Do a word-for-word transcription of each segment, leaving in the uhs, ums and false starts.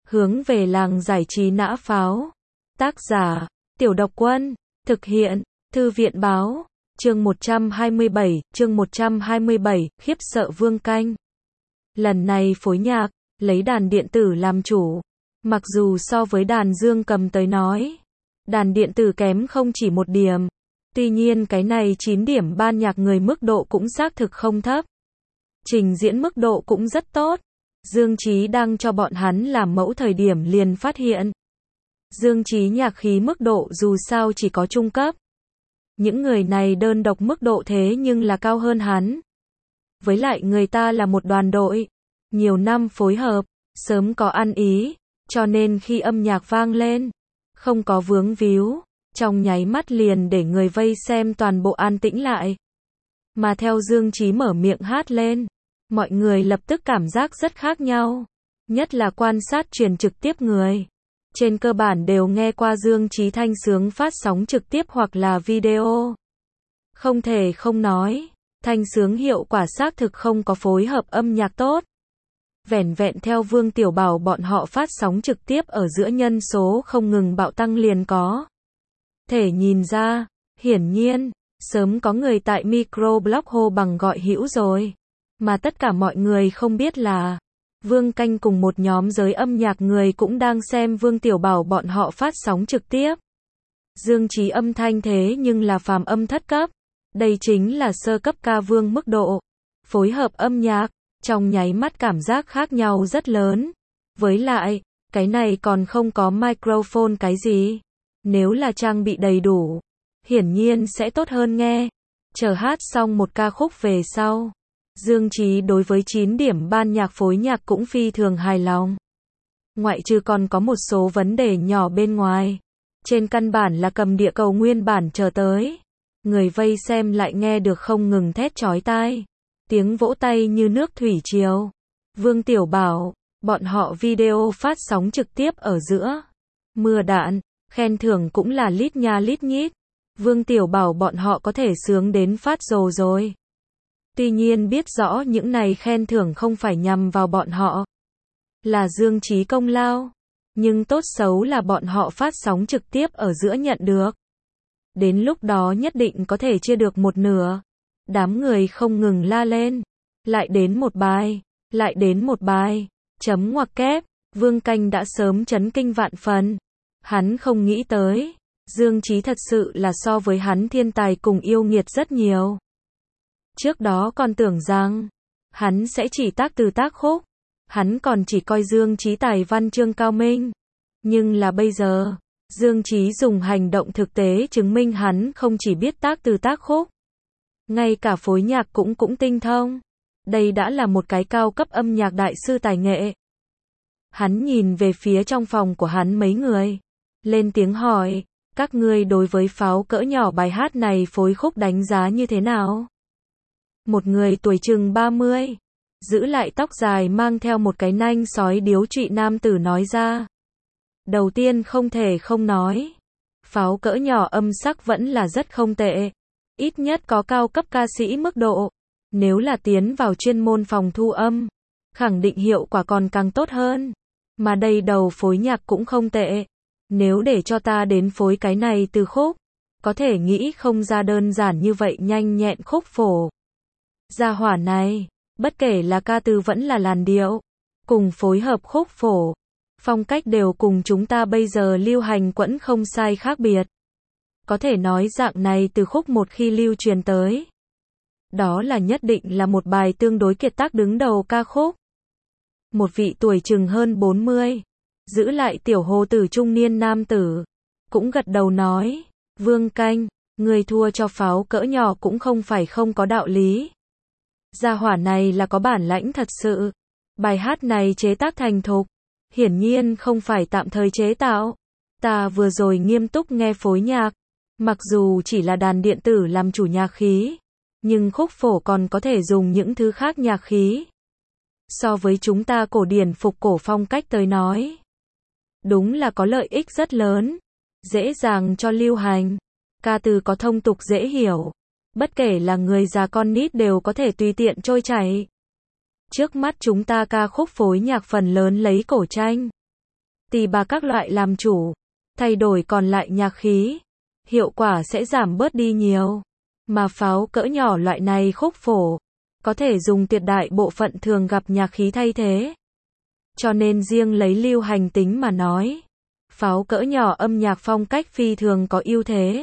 hướng về làng giải trí nã pháo. Tác giả, Tiểu Độc Quân, thực hiện, Thư viện Báo, chương một trăm hai mươi bảy, chương một trăm hai mươi bảy, khiếp sợ Vương Canh. Lần này phối nhạc, lấy đàn điện tử làm chủ. Mặc dù so với đàn dương cầm tới nói, đàn điện tử kém không chỉ một điểm. Tuy nhiên cái này chín điểm ban nhạc người mức độ cũng xác thực không thấp. Trình diễn mức độ cũng rất tốt. Dương Chí đang cho bọn hắn làm mẫu thời điểm liền phát hiện. Dương Chí nhạc khí mức độ dù sao chỉ có trung cấp. Những người này đơn độc mức độ thế nhưng là cao hơn hắn. Với lại người ta là một đoàn đội. Nhiều năm phối hợp, sớm có ăn ý. Cho nên khi âm nhạc vang lên, không có vướng víu. Trong nháy mắt liền để người vây xem toàn bộ an tĩnh lại. Mà theo Dương Chí mở miệng hát lên, mọi người lập tức cảm giác rất khác nhau. Nhất là quan sát truyền trực tiếp người. Trên cơ bản đều nghe qua Dương Chí thanh sướng phát sóng trực tiếp hoặc là video. Không thể không nói, thanh sướng hiệu quả xác thực không có phối hợp âm nhạc tốt. Vẻn vẹn theo Vương Tiểu Bảo bọn họ phát sóng trực tiếp ở giữa nhân số không ngừng bạo tăng liền có. Thể nhìn ra, hiển nhiên, sớm có người tại microblog hô bằng gọi hữu rồi. Mà tất cả mọi người không biết là, Vương Canh cùng một nhóm giới âm nhạc người cũng đang xem Vương Tiểu Bảo bọn họ phát sóng trực tiếp. Dương Chí âm thanh thế nhưng là phàm âm thất cấp. Đây chính là sơ cấp ca vương mức độ. Phối hợp âm nhạc, trong nháy mắt cảm giác khác nhau rất lớn. Với lại, cái này còn không có microphone cái gì. Nếu là trang bị đầy đủ, hiển nhiên sẽ tốt hơn nghe. Chờ hát xong một ca khúc về sau, Dương Chí đối với chín điểm ban nhạc phối nhạc cũng phi thường hài lòng. Ngoại trừ còn có một số vấn đề nhỏ bên ngoài. Trên căn bản là cầm địa cầu nguyên bản chờ tới. Người vây xem lại nghe được không ngừng thét chói tai. Tiếng vỗ tay như nước thủy triều. Vương Tiểu Bảo, bọn họ video phát sóng trực tiếp ở giữa. Mưa đạn, khen thưởng cũng là lít nha lít nhít. Vương Tiểu Bảo bọn họ có thể sướng đến phát rồ rồi. Tuy nhiên biết rõ những này khen thưởng không phải nhằm vào bọn họ. Là Dương Chí công lao. Nhưng tốt xấu là bọn họ phát sóng trực tiếp ở giữa nhận được. Đến lúc đó nhất định có thể chia được một nửa. Đám người không ngừng la lên. Lại đến một bài. Lại đến một bài. Chấm ngoặc kép. Vương Canh đã sớm chấn kinh vạn phần. Hắn không nghĩ tới. Dương Chí thật sự là so với hắn thiên tài cùng yêu nghiệt rất nhiều. Trước đó còn tưởng rằng, hắn sẽ chỉ tác từ tác khúc. Hắn còn chỉ coi Dương Chí tài văn chương cao minh. Nhưng là bây giờ, Dương Chí dùng hành động thực tế chứng minh hắn không chỉ biết tác từ tác khúc. Ngay cả phối nhạc cũng cũng tinh thông. Đây đã là một cái cao cấp âm nhạc đại sư tài nghệ. Hắn nhìn về phía trong phòng của hắn mấy người. Lên tiếng hỏi, các ngươi đối với pháo cỡ nhỏ bài hát này phối khúc đánh giá như thế nào? Một người tuổi chừng ba mươi, giữ lại tóc dài mang theo một cái nanh sói điếu trụy nam tử nói ra. Đầu tiên không thể không nói, pháo cỡ nhỏ âm sắc vẫn là rất không tệ, ít nhất có cao cấp ca sĩ mức độ. Nếu là tiến vào chuyên môn phòng thu âm, khẳng định hiệu quả còn càng tốt hơn. Mà đây đầu phối nhạc cũng không tệ. Nếu để cho ta đến phối cái này từ khúc, có thể nghĩ không ra đơn giản như vậy nhanh nhẹn khúc phổ. Gia hỏa này, bất kể là ca từ vẫn là làn điệu, cùng phối hợp khúc phổ, phong cách đều cùng chúng ta bây giờ lưu hành quẫn không sai khác biệt. Có thể nói dạng này từ khúc một khi lưu truyền tới, đó là nhất định là một bài tương đối kiệt tác đứng đầu ca khúc. Một vị tuổi chừng hơn bốn mươi, giữ lại tiểu hồ tử trung niên nam tử, cũng gật đầu nói, Vương Canh, người thua cho pháo cỡ nhỏ cũng không phải không có đạo lý. Gia hỏa này là có bản lãnh thật sự. Bài hát này chế tác thành thục, hiển nhiên không phải tạm thời chế tạo. Ta vừa rồi nghiêm túc nghe phối nhạc, mặc dù chỉ là đàn điện tử làm chủ nhạc khí, nhưng khúc phổ còn có thể dùng những thứ khác nhạc khí. So với chúng ta cổ điển phục cổ phong cách tới nói, đúng là có lợi ích rất lớn, dễ dàng cho lưu hành, ca từ có thông tục dễ hiểu, bất kể là người già con nít đều có thể tùy tiện trôi chảy. Trước mắt chúng ta ca khúc phối nhạc phần lớn lấy cổ tranh, tỳ bà các loại làm chủ, thay đổi còn lại nhạc khí, hiệu quả sẽ giảm bớt đi nhiều. Mà pháo cỡ nhỏ loại này khúc phổ, có thể dùng tuyệt đại bộ phận thường gặp nhạc khí thay thế. Cho nên riêng lấy lưu hành tính mà nói, pháo cỡ nhỏ âm nhạc phong cách phi thường có ưu thế.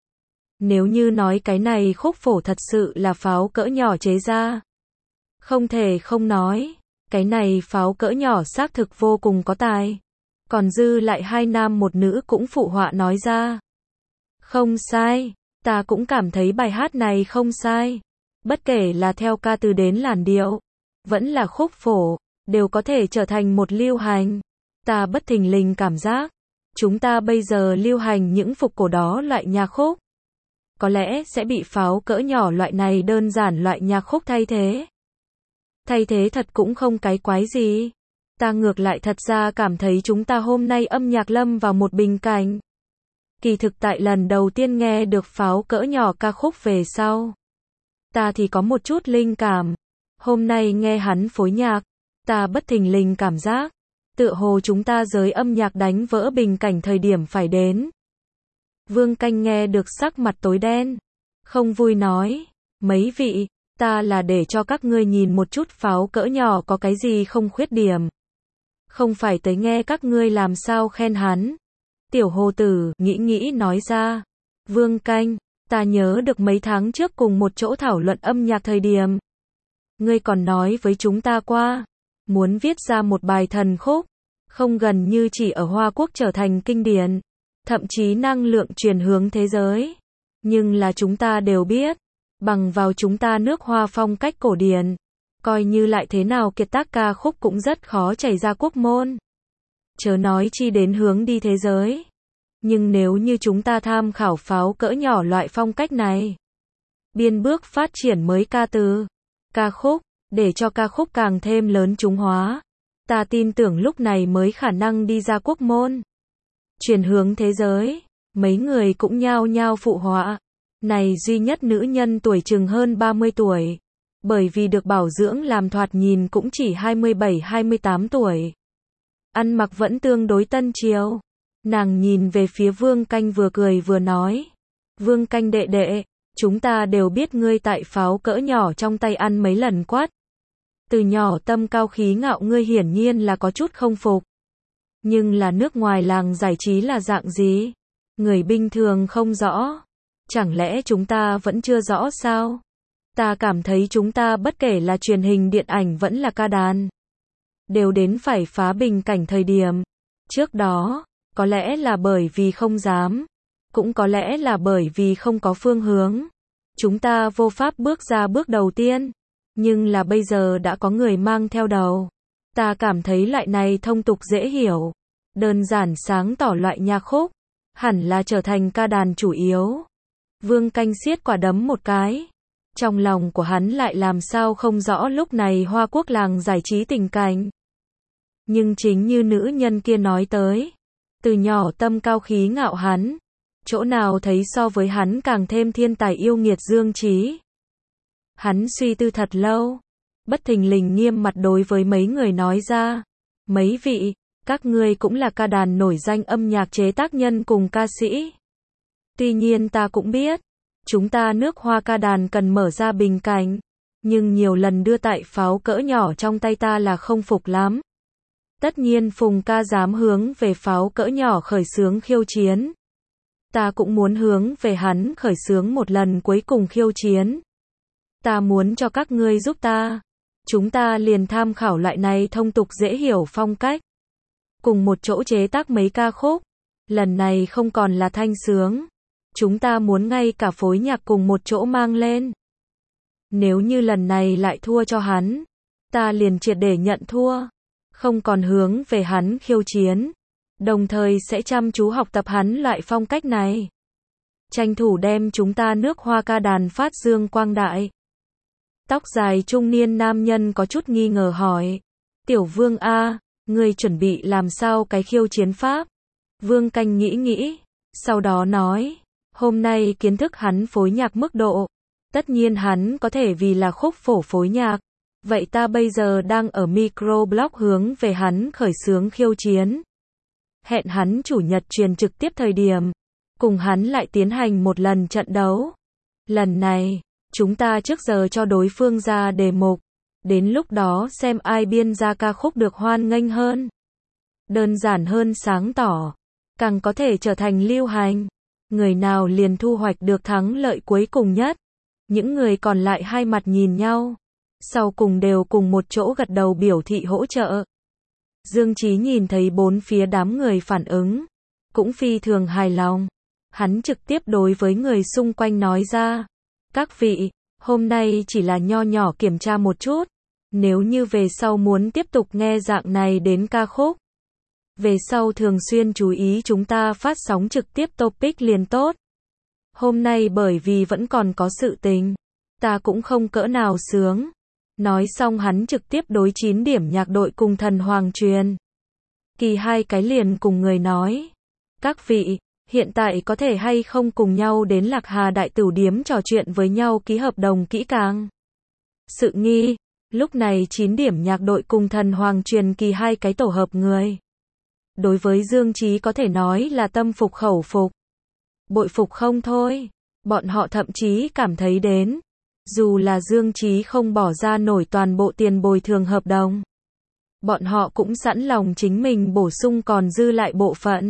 Nếu như nói cái này khúc phổ thật sự là pháo cỡ nhỏ chế ra, không thể không nói, cái này pháo cỡ nhỏ xác thực vô cùng có tài. Còn dư lại hai nam một nữ cũng phụ họa nói ra. Không sai, ta cũng cảm thấy bài hát này không sai. Bất kể là theo ca từ đến làn điệu, vẫn là khúc phổ, đều có thể trở thành một lưu hành. Ta bất thình lình cảm giác, chúng ta bây giờ lưu hành những phục cổ đó loại nhạc khúc, có lẽ sẽ bị pháo cỡ nhỏ loại này đơn giản loại nhạc khúc thay thế. Thay thế thật cũng không cái quái gì. Ta ngược lại thật ra cảm thấy chúng ta hôm nay âm nhạc lâm vào một bình cảnh. Kỳ thực tại lần đầu tiên nghe được pháo cỡ nhỏ ca khúc về sau, ta thì có một chút linh cảm. Hôm nay nghe hắn phối nhạc, ta bất thình lình cảm giác, tựa hồ chúng ta giới âm nhạc đánh vỡ bình cảnh thời điểm phải đến. Vương Canh nghe được sắc mặt tối đen, không vui nói, mấy vị, ta là để cho các ngươi nhìn một chút pháo cỡ nhỏ có cái gì không khuyết điểm. Không phải tới nghe các ngươi làm sao khen hắn. Tiểu Hồ Tử nghĩ nghĩ nói ra, Vương Canh, ta nhớ được mấy tháng trước cùng một chỗ thảo luận âm nhạc thời điểm, ngươi còn nói với chúng ta qua, muốn viết ra một bài thần khúc, không gần như chỉ ở Hoa Quốc trở thành kinh điển, thậm chí năng lượng truyền hướng thế giới. Nhưng là chúng ta đều biết, bằng vào chúng ta nước Hoa phong cách cổ điển, coi như lại thế nào kiệt tác ca khúc cũng rất khó chảy ra quốc môn. Chớ nói chi đến hướng đi thế giới. Nhưng nếu như chúng ta tham khảo pháo cỡ nhỏ loại phong cách này, biên bước phát triển mới ca từ, ca khúc, để cho ca khúc càng thêm lớn chúng hóa, ta tin tưởng lúc này mới khả năng đi ra quốc môn, truyền hướng thế giới. Mấy người cũng nhao nhao phụ họa. Này duy nhất nữ nhân tuổi chừng hơn ba mươi tuổi, bởi vì được bảo dưỡng làm thoạt nhìn cũng chỉ hai mươi bảy hai mươi tám tuổi. Ăn mặc vẫn tương đối tân triều. Nàng nhìn về phía Vương Canh vừa cười vừa nói, Vương Canh đệ đệ, chúng ta đều biết ngươi tại pháo cỡ nhỏ trong tay ăn mấy lần quát. Từ nhỏ tâm cao khí ngạo ngươi hiển nhiên là có chút không phục. Nhưng là nước ngoài làng giải trí là dạng gì? Người bình thường không rõ. Chẳng lẽ chúng ta vẫn chưa rõ sao? Ta cảm thấy chúng ta bất kể là truyền hình điện ảnh vẫn là ca đàn, đều đến phải phá bình cảnh thời điểm. Trước đó, có lẽ là bởi vì không dám, cũng có lẽ là bởi vì không có phương hướng. Chúng ta vô pháp bước ra bước đầu tiên, nhưng là bây giờ đã có người mang theo đầu. Ta cảm thấy loại này thông tục dễ hiểu, đơn giản sáng tỏ loại nhạc khúc, hẳn là trở thành ca đàn chủ yếu. Vương Canh siết quả đấm một cái. Trong lòng của hắn lại làm sao không rõ lúc này Hoa Quốc làng giải trí tình cảnh. Nhưng chính như nữ nhân kia nói tới, từ nhỏ tâm cao khí ngạo hắn, chỗ nào thấy so với hắn càng thêm thiên tài yêu nghiệt Dương Trí. Hắn suy tư thật lâu, bất thình lình nghiêm mặt đối với mấy người nói ra, mấy vị, các ngươi cũng là ca đàn nổi danh âm nhạc chế tác nhân cùng ca sĩ. Tuy nhiên ta cũng biết, chúng ta nước Hoa ca đàn cần mở ra bình cảnh, nhưng nhiều lần đưa tại pháo cỡ nhỏ trong tay ta là không phục lắm. Tất nhiên Phùng ca dám hướng về pháo cỡ nhỏ khởi xướng khiêu chiến. Ta cũng muốn hướng về hắn khởi xướng một lần cuối cùng khiêu chiến. Ta muốn cho các ngươi giúp ta. Chúng ta liền tham khảo loại này thông tục dễ hiểu phong cách. Cùng một chỗ chế tác mấy ca khúc. Lần này không còn là thanh sướng. Chúng ta muốn ngay cả phối nhạc cùng một chỗ mang lên. Nếu như lần này lại thua cho hắn, ta liền triệt để nhận thua. Không còn hướng về hắn khiêu chiến. Đồng thời sẽ chăm chú học tập hắn loại phong cách này. Tranh thủ đem chúng ta nước Hoa ca đàn phát dương quang đại. Tóc dài trung niên nam nhân có chút nghi ngờ hỏi. Tiểu Vương A, ngươi chuẩn bị làm sao cái khiêu chiến pháp? Vương Canh nghĩ nghĩ, sau đó nói, hôm nay kiến thức hắn phối nhạc mức độ. Tất nhiên hắn có thể vì là khúc phổ phối nhạc. Vậy ta bây giờ đang ở microblog hướng về hắn khởi xướng khiêu chiến. hẹn hắn chủ nhật truyền trực tiếp thời điểm, cùng hắn lại tiến hành một lần trận đấu. Lần này, chúng ta trước giờ cho đối phương ra đề mục, đến lúc đó xem ai biên ra ca khúc được hoan nghênh hơn, đơn giản hơn sáng tỏ, càng có thể trở thành lưu hành. Người nào liền thu hoạch được thắng lợi cuối cùng nhất. Những người còn lại hai mặt nhìn nhau, sau cùng đều cùng một chỗ gật đầu biểu thị hỗ trợ. Dương Chí nhìn thấy bốn phía đám người phản ứng, cũng phi thường hài lòng. Hắn trực tiếp đối với người xung quanh nói ra, các vị, hôm nay chỉ là nho nhỏ kiểm tra một chút, nếu như về sau muốn tiếp tục nghe dạng này đến ca khúc, về sau thường xuyên chú ý chúng ta phát sóng trực tiếp topic liền tốt. Hôm nay bởi vì vẫn còn có sự tình, ta cũng không cỡ nào sướng. Nói xong hắn trực tiếp đối chín điểm nhạc đội cùng thần hoàng truyền kỳ hai cái liền cùng người nói, các vị, hiện tại có thể hay không cùng nhau đến Lạc Hà Đại Tửu Điếm trò chuyện với nhau ký hợp đồng kỹ càng. Sự nghi, lúc này chín điểm nhạc đội cùng thần hoàng truyền kỳ hai cái tổ hợp người. Đối với Dương Chí có thể nói là tâm phục khẩu phục. Bội phục không thôi, bọn họ thậm chí cảm thấy đến, dù là Dương Chí không bỏ ra nổi toàn bộ tiền bồi thường hợp đồng, bọn họ cũng sẵn lòng chính mình bổ sung còn dư lại bộ phận.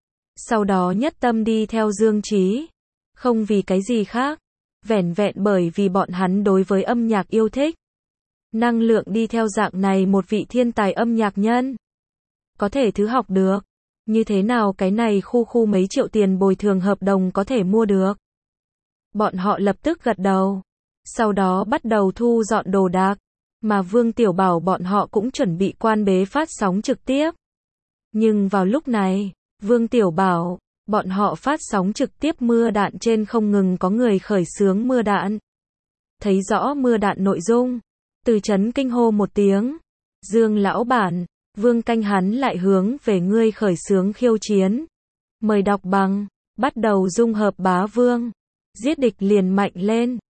Sau đó nhất tâm đi theo Dương Chí, không vì cái gì khác, vẻn vẹn bởi vì bọn hắn đối với âm nhạc yêu thích. Năng lượng đi theo dạng này một vị thiên tài âm nhạc nhân, có thể thứ học được, như thế nào cái này khu khu mấy triệu tiền bồi thường hợp đồng có thể mua được. Bọn họ lập tức gật đầu, sau đó bắt đầu thu dọn đồ đạc, mà Vương Tiểu Bảo bọn họ cũng chuẩn bị quan bế phát sóng trực tiếp. Nhưng vào lúc này, Vương Tiểu Bảo, bọn họ phát sóng trực tiếp mưa đạn trên không ngừng có người khởi xướng mưa đạn. Thấy rõ mưa đạn nội dung, Từ Chấn kinh hô một tiếng, Dương lão bản, Vương Canh hắn lại hướng về ngươi khởi xướng khiêu chiến. Mời đọc bằng, bắt đầu dung hợp bá vương, giết địch liền mạnh lên.